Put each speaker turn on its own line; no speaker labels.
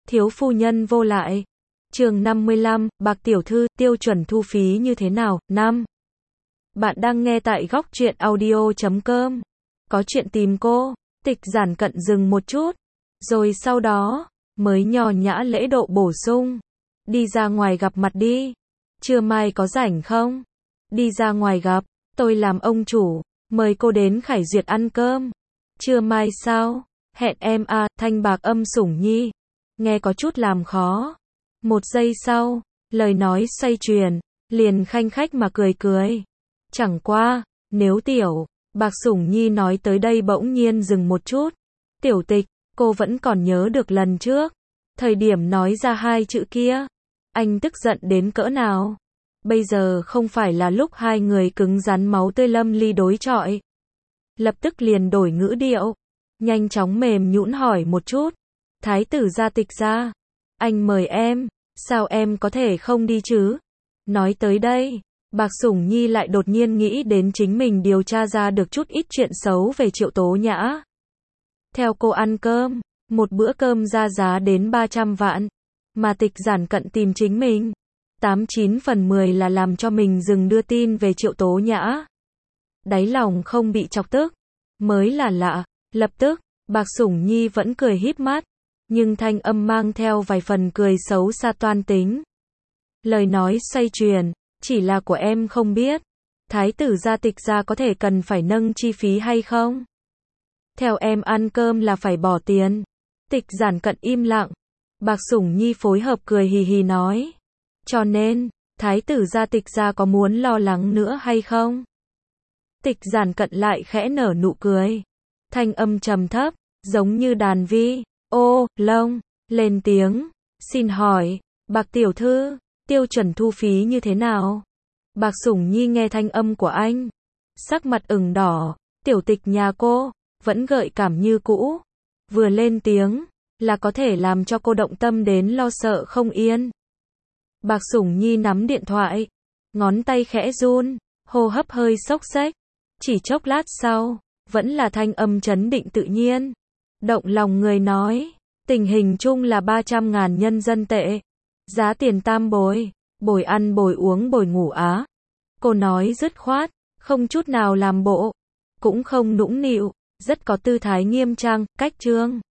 thiếu phu nhân vô lại. Chương 55, Bạc tiểu thư, tiêu chuẩn thu phí như thế nào? 5. Bạn đang nghe tại góc truyện audio.com. Có chuyện tìm cô. Tịch Giản Cận dừng một chút, rồi sau đó mới nho nhã lễ độ bổ sung. Đi ra ngoài gặp mặt đi. Trưa mai có rảnh không? Đi ra ngoài gặp, tôi làm ông chủ, mời cô đến Khải Duyệt ăn cơm. Trưa mai sao? Hẹn em à, thanh bạc âm Sủng Nhi. Nghe có chút làm khó. Một giây sau, lời nói xoay chuyển, liền khanh khách mà cười cười. Chẳng qua, nếu tiểu Bạc Sủng Nhi nói tới đây bỗng nhiên dừng một chút. Tiểu Tịch, cô vẫn còn nhớ được lần trước, thời điểm nói ra hai chữ kia, anh tức giận đến cỡ nào. Bây giờ không phải là lúc hai người cứng rắn máu tươi lâm ly đối chọi. Lập tức liền đổi ngữ điệu, nhanh chóng mềm nhũn hỏi một chút. Thái tử gia Tịch gia, anh mời em, sao em có thể không đi chứ? Nói tới đây, Bạc Sủng Nhi lại đột nhiên nghĩ đến chính mình điều tra ra được chút ít chuyện xấu về Triệu Tố Nhã. Theo cô ăn cơm, một bữa cơm ra giá đến 300 vạn, mà Tịch Giản Cận tìm chính mình, 89 phần 10 là làm cho mình dừng đưa tin về Triệu Tố Nhã. Đáy lòng không bị chọc tức, mới là lạ. Lập tức, Bạc Sủng Nhi vẫn cười híp mắt, nhưng thanh âm mang theo vài phần cười xấu xa toan tính. Lời nói xoay chuyển, chỉ là của em không biết, thái tử gia Tịch gia có thể cần phải nâng chi phí hay không? Theo em ăn cơm là phải bỏ tiền. Tịch Giản Cận im lặng. Bạc Sủng Nhi phối hợp cười hì hì nói. Cho nên, thái tử gia Tịch gia có muốn lo lắng nữa hay không? Tịch Giản Cận lại khẽ nở nụ cười. Thanh âm trầm thấp, giống như đàn vi, ô, lông, lên tiếng. Xin hỏi, Bạc tiểu thư, tiêu chuẩn thu phí như thế nào? Bạc Sủng Nhi nghe thanh âm của anh, sắc mặt ửng đỏ. Tiểu Tịch nhà cô vẫn gợi cảm như cũ, vừa lên tiếng là có thể làm cho cô động tâm đến lo sợ không yên. Bạc Sủng Nhi nắm điện thoại, ngón tay khẽ run, hô hấp hơi xốc xếch. Chỉ chốc lát sau, vẫn là thanh âm trấn định tự nhiên, động lòng người nói, tình hình chung là 300.000 nhân dân tệ, giá tiền tam bồi, bồi ăn bồi uống bồi ngủ á. Cô nói dứt khoát, không chút nào làm bộ, cũng không nũng nịu, rất có tư thái nghiêm trang. Cách chương